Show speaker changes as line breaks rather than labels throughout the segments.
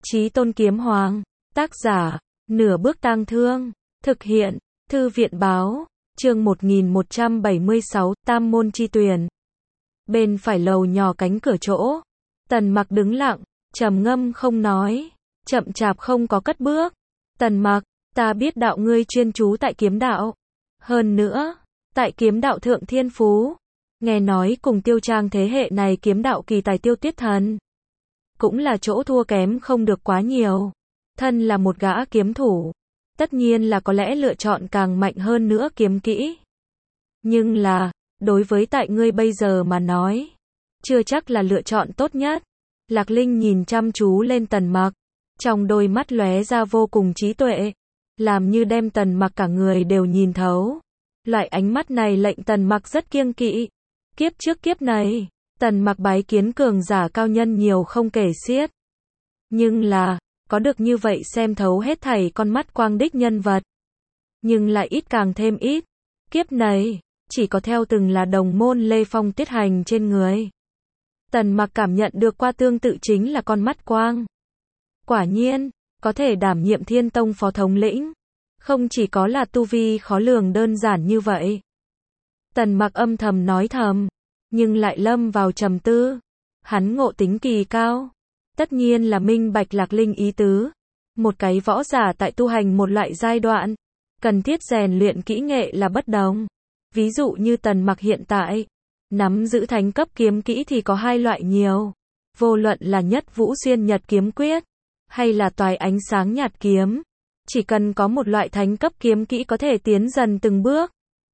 Chí Tôn Kiếm Hoàng, tác giả, Nửa Bước Tang Thương, thực hiện, Thư viện báo, chương 1176, Tam Môn Chi Tuyền. Bên phải lầu nhỏ cánh cửa chỗ, Tần Mặc đứng lặng, trầm ngâm không nói, chậm chạp không có cất bước. Tần Mặc, ta biết đạo ngươi chuyên chú tại kiếm đạo. Hơn nữa, tại kiếm đạo thượng thiên phú. Nghe nói cùng Tiêu Trang thế hệ này kiếm đạo kỳ tài Tiêu Tiết Thần. Cũng là chỗ thua kém không được quá nhiều. Thân là một gã kiếm thủ. Tất nhiên là có lẽ lựa chọn càng mạnh hơn nữa kiếm kỹ. Nhưng là, đối với tại ngươi bây giờ mà nói, chưa chắc là lựa chọn tốt nhất. Lạc Linh nhìn chăm chú lên Tần Mặc. Trong đôi mắt lóe ra vô cùng trí tuệ. Làm như đem Tần Mặc cả người đều nhìn thấu. Loại ánh mắt này lệnh Tần Mặc rất kiêng kỵ. Kiếp trước kiếp này, Tần Mặc bái kiến cường giả cao nhân nhiều không kể xiết. Nhưng là, có được như vậy xem thấu hết thảy con mắt quang đích nhân vật. Nhưng lại ít càng thêm ít. Kiếp này, chỉ có theo từng là đồng môn Lê Phong tiết hành trên người. Tần Mặc cảm nhận được qua tương tự chính là con mắt quang. Quả nhiên, có thể đảm nhiệm Thiên Tông phó thống lĩnh. Không chỉ có là tu vi khó lường đơn giản như vậy. Tần Mặc âm thầm nói thầm, nhưng lại lâm vào trầm tư. Hắn ngộ tính kỳ cao. Tất nhiên là minh bạch Lạc Linh ý tứ. Một cái võ giả tại tu hành một loại giai đoạn, cần thiết rèn luyện kỹ nghệ là bất đồng. Ví dụ như Tần Mặc hiện tại, nắm giữ thánh cấp kiếm kỹ thì có hai loại nhiều. Vô luận là Nhất Vũ Xuyên Nhật kiếm quyết, hay là Toái Ánh Sáng Nhạt kiếm. Chỉ cần có một loại thánh cấp kiếm kỹ có thể tiến dần từng bước.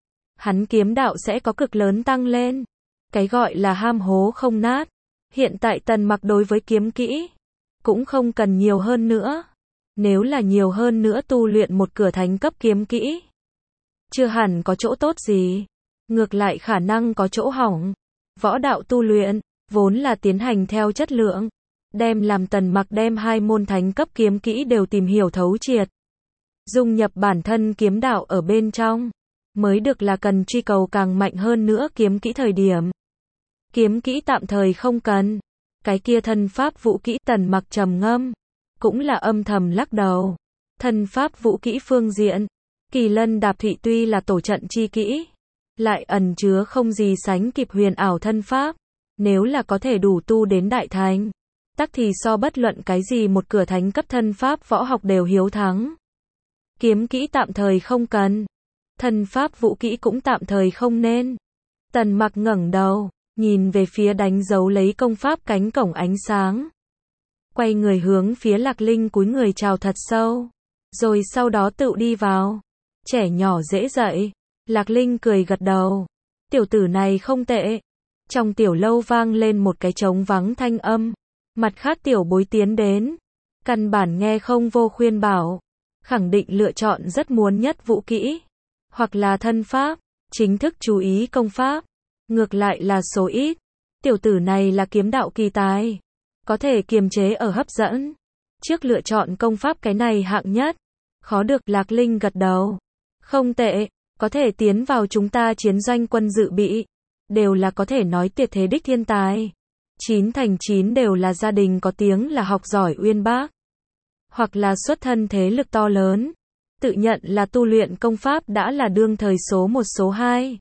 Hắn kiếm đạo sẽ có cực lớn tăng lên. Cái gọi là ham hố không nát. Hiện tại Tần Mặc đối với kiếm kỹ, cũng không cần nhiều hơn nữa. Nếu là nhiều hơn nữa tu luyện một cửa thánh cấp kiếm kỹ, chưa hẳn có chỗ tốt gì. Ngược lại khả năng có chỗ hỏng. Võ đạo tu luyện, vốn là tiến hành theo chất lượng. Đem làm Tần Mặc đem hai môn thánh cấp kiếm kỹ đều tìm hiểu thấu triệt. Dung nhập bản thân kiếm đạo ở bên trong. Mới được là cần truy cầu càng mạnh hơn nữa kiếm kỹ thời điểm. Kiếm kỹ tạm thời không cần. Cái kia thân pháp vũ kỹ Tần Mặc trầm ngâm. Cũng là âm thầm lắc đầu. Thân pháp vũ kỹ phương diện. Kỳ Lân Đạp Thị tuy là tổ trận chi kỹ. Lại ẩn chứa không gì sánh kịp huyền ảo thân pháp. Nếu là có thể đủ tu đến đại thánh. Tắc thì so bất luận cái gì một cửa thánh cấp thân pháp võ học đều hiếu thắng. Kiếm kỹ tạm thời không cần. Thân pháp vũ kỹ cũng tạm thời không nên. Tần Mặc ngẩng đầu, nhìn về phía đánh dấu lấy công pháp cánh cổng ánh sáng. Quay người hướng phía Lạc Linh cúi người chào thật sâu. Rồi sau đó tự đi vào. Trẻ nhỏ dễ dạy. Lạc Linh cười gật đầu. Tiểu tử này không tệ. Trong tiểu lâu vang lên một cái trống vắng thanh âm. Mặt khác tiểu bối tiến đến. Căn bản nghe không vô khuyên bảo. Khẳng định lựa chọn rất muốn nhất vũ kỹ. Hoặc là thân pháp. Chính thức chú ý công pháp. Ngược lại là số ít. Tiểu tử này là kiếm đạo kỳ tài. Có thể kiềm chế ở hấp dẫn. Trước lựa chọn công pháp cái này hạng nhất. Khó được. Lạc Linh gật đầu. Không tệ. Có thể tiến vào chúng ta chiến doanh quân dự bị. Đều là có thể nói tuyệt thế đích thiên tài. 9 thành 9 đều là gia đình có tiếng là học giỏi uyên bác. Hoặc là xuất thân thế lực to lớn. Tự nhận là tu luyện công pháp đã là đương thời số 1 số 2.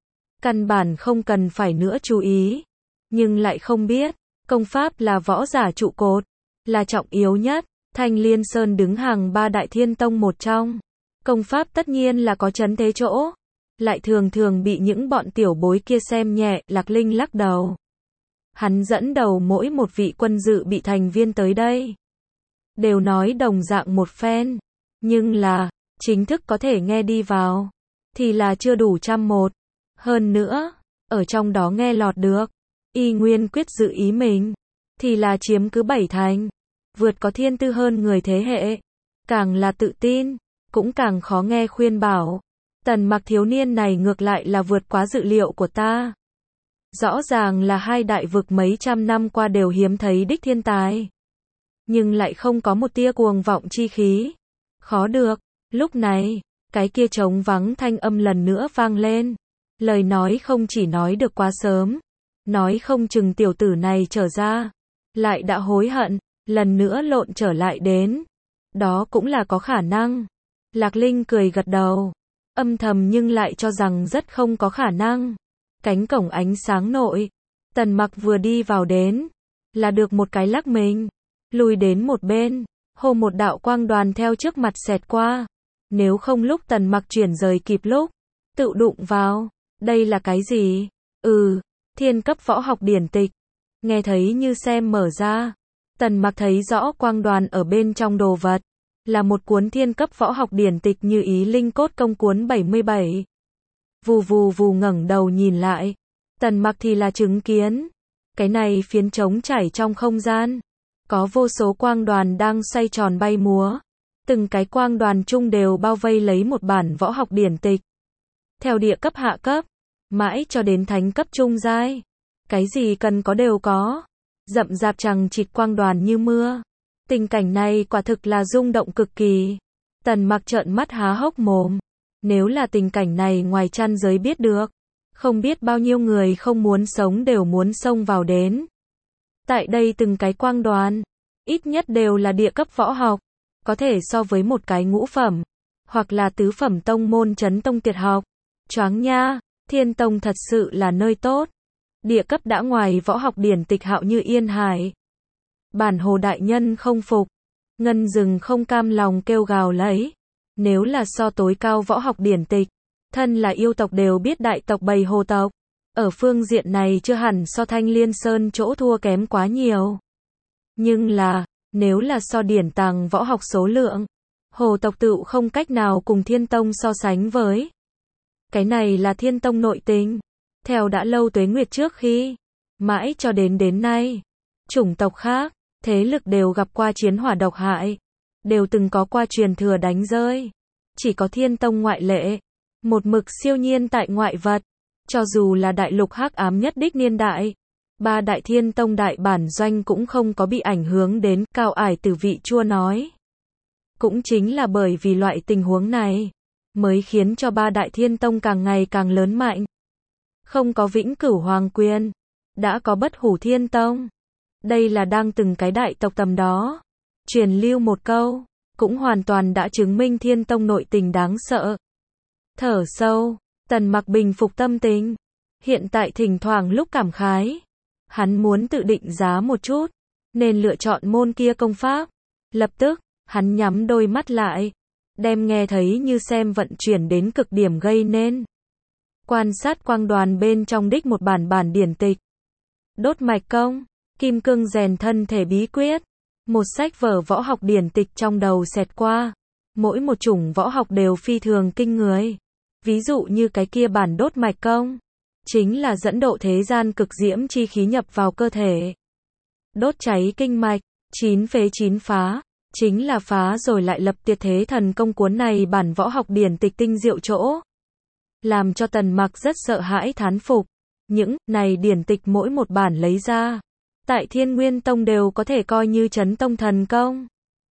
Căn bản không cần phải nữa chú ý. Nhưng lại không biết, công pháp là võ giả trụ cột, là trọng yếu nhất. Thanh Liên Sơn đứng hàng 3 đại thiên tông một trong. Công pháp tất nhiên là có chấn thế chỗ. Lại thường thường bị những bọn tiểu bối kia xem nhẹ. Lạc Linh lắc đầu. Hắn dẫn đầu mỗi một vị quân dự bị thành viên tới đây. Đều nói đồng dạng một phen. Nhưng là, chính thức có thể nghe đi vào. Thì là chưa đủ 101. Hơn nữa, ở trong đó nghe lọt được. Y nguyên quyết dự ý mình. Thì là chiếm cứ 7 thành. Vượt có thiên tư hơn người thế hệ. Càng là tự tin. Cũng càng khó nghe khuyên bảo. Tần Mặc thiếu niên này ngược lại là vượt quá dự liệu của ta. Rõ ràng là hai đại vực mấy trăm năm qua đều hiếm thấy đích thiên tài. Nhưng lại không có một tia cuồng vọng chi khí. Khó được. Lúc này, cái kia trống vắng thanh âm lần nữa vang lên. Lời nói không chỉ nói được quá sớm. Nói không chừng tiểu tử này trở ra. Lại đã hối hận. lần nữa lộn trở lại đến. Đó cũng là có khả năng. Lạc Linh cười gật đầu, âm thầm nhưng lại cho rằng rất không có khả năng. Cánh cổng ánh sáng nội, Tần Mặc vừa đi vào đến, là được một cái lắc mình, lùi đến một bên, hồ một đạo quang đoàn theo trước mặt xẹt qua. Nếu không lúc Tần Mặc chuyển rời kịp lúc, tự đụng vào, đây là cái gì? Thiên cấp võ học điển tịch. Nghe thấy như xem mở ra, Tần Mặc thấy rõ quang đoàn ở bên trong đồ vật, là một cuốn thiên cấp võ học điển tịch Như Ý Linh Cốt Công cuốn 77. Vù vù vù ngẩng đầu nhìn lại, Tần Mặc thì là chứng kiến, cái này phiến trống chảy trong không gian, có vô số quang đoàn đang xoay tròn bay múa, từng cái quang đoàn chung đều bao vây lấy một bản võ học điển tịch. Theo địa cấp hạ cấp, mãi cho đến thánh cấp trung giai, cái gì cần có đều có, rậm rạp chằng chịt quang đoàn như mưa. Tình cảnh này quả thực là rung động cực kỳ. Tần Mặc trợn mắt há hốc mồm. Nếu là tình cảnh này ngoài trăn giới biết được, không biết bao nhiêu người không muốn sống đều muốn xông vào đến. Tại đây từng cái quang đoàn, ít nhất đều là địa cấp võ học, có thể so với một cái ngũ phẩm, hoặc là tứ phẩm tông môn chấn tông tuyệt học. Choáng nha, Thiên Tông thật sự là nơi tốt. Địa cấp đã ngoài võ học điển tịch hạo như yên hải. Bản Hồ đại nhân không phục, Ngân Dừng không cam lòng kêu gào lấy. Nếu là so tối cao võ học điển tịch, thân là yêu tộc đều biết đại tộc Bầy Hồ tộc, ở phương diện này chưa hẳn so Thanh Liên Sơn chỗ thua kém quá nhiều. Nhưng là, nếu là so điển tàng võ học số lượng, Hồ tộc tự không cách nào cùng Thiên Tông so sánh với. Cái này là Thiên Tông nội tình, theo đã lâu tuế nguyệt trước khi, mãi cho đến nay, chủng tộc khác, thế lực đều gặp qua chiến hỏa độc hại, đều từng có qua truyền thừa đánh rơi. Chỉ có Thiên Tông ngoại lệ, một mực siêu nhiên tại ngoại vật, cho dù là đại lục hắc ám nhất đích niên đại, ba đại Thiên Tông đại bản doanh cũng không có bị ảnh hưởng đến. Cao Ải Tử vị chua nói. Cũng chính là bởi vì loại tình huống này, mới khiến cho ba đại Thiên Tông càng ngày càng lớn mạnh. Không có vĩnh cửu hoàng quyền, đã có bất hủ Thiên Tông. Đây là đang từng cái đại tộc tầm đó truyền lưu một câu, cũng hoàn toàn đã chứng minh Thiên Tông nội tình đáng sợ. Thở sâu, Tần Mặc bình phục tâm tình. Hiện tại thỉnh thoảng lúc cảm khái, hắn muốn tự định giá một chút, nên lựa chọn môn kia công pháp. Lập tức, hắn nhắm đôi mắt lại, đem nghe thấy như xem vận chuyển đến cực điểm gây nên. Quan sát quang đoàn bên trong đích một bản điển tịch. Đốt mạch công, kim cương rèn thân thể bí quyết. Một sách vở võ học điển tịch trong đầu xẹt qua. Mỗi một chủng võ học đều phi thường kinh người. Ví dụ như cái kia bản đốt mạch công, chính là dẫn độ thế gian cực diễm chi khí nhập vào cơ thể. Đốt cháy kinh mạch, 9 phế 9 phá, chính là phá rồi lại lập tuyệt thế thần công. Cuốn này bản võ học điển tịch tinh diệu chỗ, làm cho Tần Mặc rất sợ hãi thán phục. Những này điển tịch mỗi một bản lấy ra, tại Thiên Nguyên Tông đều có thể coi như chấn tông thần công.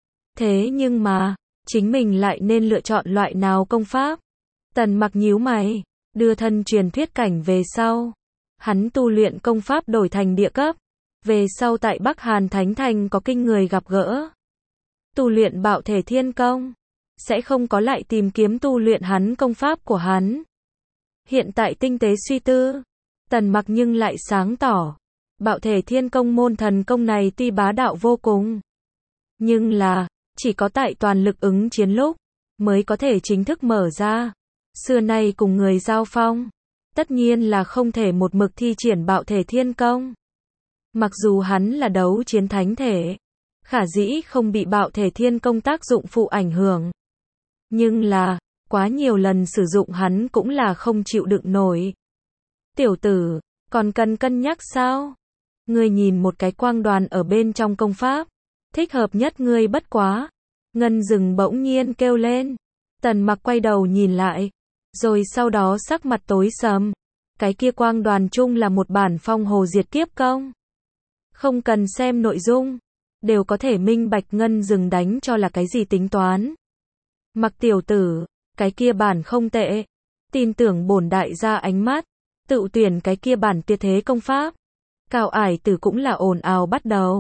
Thế nhưng mà, chính mình lại nên lựa chọn loại nào công pháp? Tần Mặc nhíu mày, đưa thân truyền thuyết cảnh về sau. Hắn tu luyện công pháp đổi thành địa cấp. Về sau tại Bắc Hàn Thánh Thành có kinh người gặp gỡ. Tu luyện Bạo Thể Thiên Công. Sẽ không có lại tìm kiếm tu luyện hắn công pháp của hắn. Hiện tại tinh tế suy tư, Tần Mặc nhưng lại sáng tỏ. Bạo Thể Thiên Công môn thần công này tuy bá đạo vô cùng, nhưng là, chỉ có tại toàn lực ứng chiến lúc, mới có thể chính thức mở ra. Xưa nay cùng người giao phong, tất nhiên là không thể một mực thi triển Bạo Thể Thiên Công. Mặc dù hắn là đấu chiến thánh thể, khả dĩ không bị Bạo Thể Thiên Công tác dụng phụ ảnh hưởng. Nhưng là, quá nhiều lần sử dụng hắn cũng là không chịu đựng nổi. Tiểu tử, còn cần cân nhắc sao? Ngươi nhìn một cái quang đoàn ở bên trong công pháp, thích hợp nhất ngươi bất quá. Ngân Dừng bỗng nhiên kêu lên. Tần Mặc quay đầu nhìn lại, rồi sau đó sắc mặt tối sầm. Cái kia quang đoàn chung là một bản Phong Hồ Diệt Kiếp Công. Không cần xem nội dung, đều có thể minh bạch Ngân Dừng đánh cho là cái gì tính toán. Mặc tiểu tử, cái kia bản không tệ, tin tưởng bổn đại gia ánh mắt, tự tuyển cái kia bản tuyệt thế công pháp. Cao Ải Tử cũng là ồn ào bắt đầu.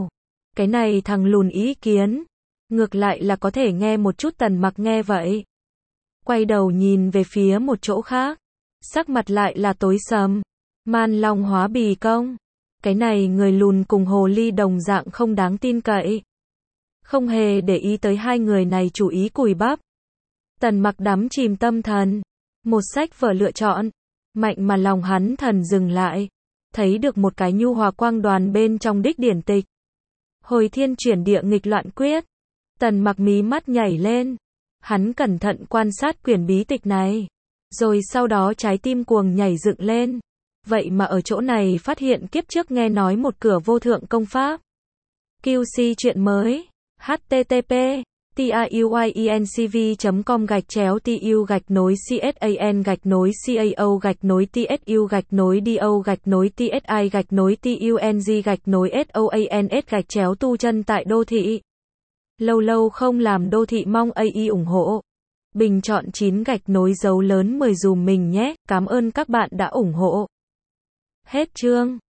Cái này thằng lùn ý kiến. Ngược lại là có thể nghe một chút Tần Mặc nghe vậy. Quay đầu nhìn về phía một chỗ khác. Sắc mặt lại là tối sầm. Man Long hóa bì công. Cái này người lùn cùng hồ ly đồng dạng không đáng tin cậy. Không hề để ý tới hai người này chủ ý cùi bắp. Tần Mặc đắm chìm tâm thần. Một sách vở lựa chọn. Mạnh mà lòng hắn thần dừng lại. Thấy được một cái nhu hòa quang đoàn bên trong đích điển tịch. Hồi thiên chuyển địa nghịch loạn quyết. Tần Mặc mí mắt nhảy lên. Hắn cẩn thận quan sát quyển bí tịch này. Rồi sau đó trái tim cuồng nhảy dựng lên. Vậy mà ở chỗ này phát hiện kiếp trước nghe nói một cửa vô thượng công pháp. QC chuyện mới. http tayuincv.com/tsu-tsu-tsi-tung-tung-tại đô thị. Lâu lâu không làm đô thị mong AI ủng hộ. Bình chọn 9 gạch nối dấu lớn 10 dùm mình nhé. Cảm ơn các bạn đã ủng hộ. Hết chương.